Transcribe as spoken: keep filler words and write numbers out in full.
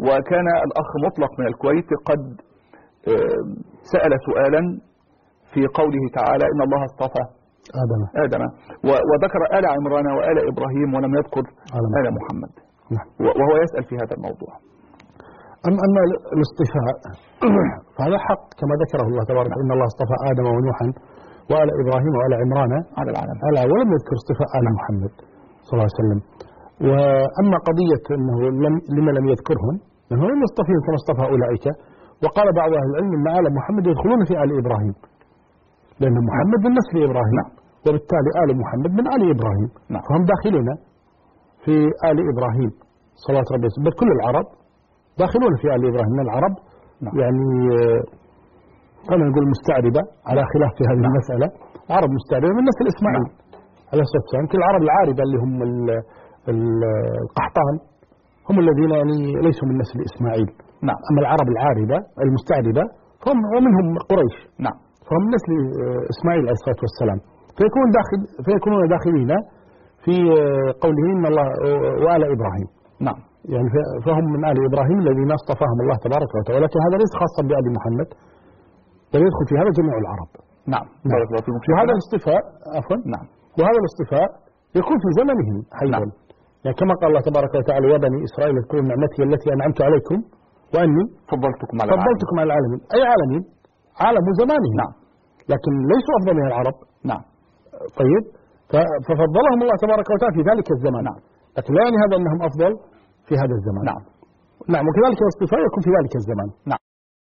وكان الأخ مطلق من الكويت قد سأل سؤالا في قوله تعالى إن الله اصطفى آدم آدم وذكر آل عمران وآل إبراهيم ولم يذكر آل محمد. نعم. وهو يسأل في هذا الموضوع. أما أما الاصطفاء فهذا حق كما ذكره الله تبارك. نعم. إن الله اصطفى آدم ونوحا وآل إبراهيم وآل عمران على العالم، على ولم يذكر اصطفاء آل محمد صلى الله عليه وسلم. وأما قضية أنه لم لما لم يذكرهم أنه لم يصطفيهم كما اصطفى أولئك. وقال بعض أهل العلم أن آل محمد يدخلون في آل إبراهيم لأن محمد من نسل إبراهيم. نعم. وبالتالي آل محمد من آل إبراهيم. نعم. فهم داخلين في آل إبراهيم صلوات ربي وسلامه. بل كل العرب داخلون في آل إبراهيم من العرب. نعم. يعني خلينا نقول مستعربة على خلاف في هذه. نعم. المسألة عرب مستعربة من نسل إسماعيل. نعم. عليه الصلاة والسلام. كل العرب العاربة اللي هم القحطان هم الذين يعني ليسوا من نسل إسماعيل. نعم. أما العرب العاربة المستعربة فهم ومنهم قريش. نعم. فهم نسل إسماعيل عليه الصلاة والسلام. فيكون داخل فيكونون داخلين في قوله إن الله وآل إبراهيم. نعم. يعني فهم من آل إبراهيم الذين اصطفاهم الله تبارك وتعالى. لكن هذا ليس خاصا بآل محمد بل يدخل في هذا جميع العرب. نعم. نعم. وهذا الاصطفاء عفوا. نعم. وهذا الاصطفاء يكون في زمنهم حيث. نعم. يعني كما قال الله تبارك وتعالى يا بني إسرائيل اذكروا نعمتي التي أنعمت عليكم وأني فضلتكم على فضلتكم على العالمين. أي عالمين؟ عالم زمانهم. نعم. لكن ليسوا أفضل من العرب. نعم. طيب ففضلهم الله تبارك وتعالى في ذلك الزمان. نعم. لكن لا يعني هذا أنهم أفضل في هذا الزمان. نعم. نعم. وكذلك الاصطفاء يكون في ذلك الزمان. نعم.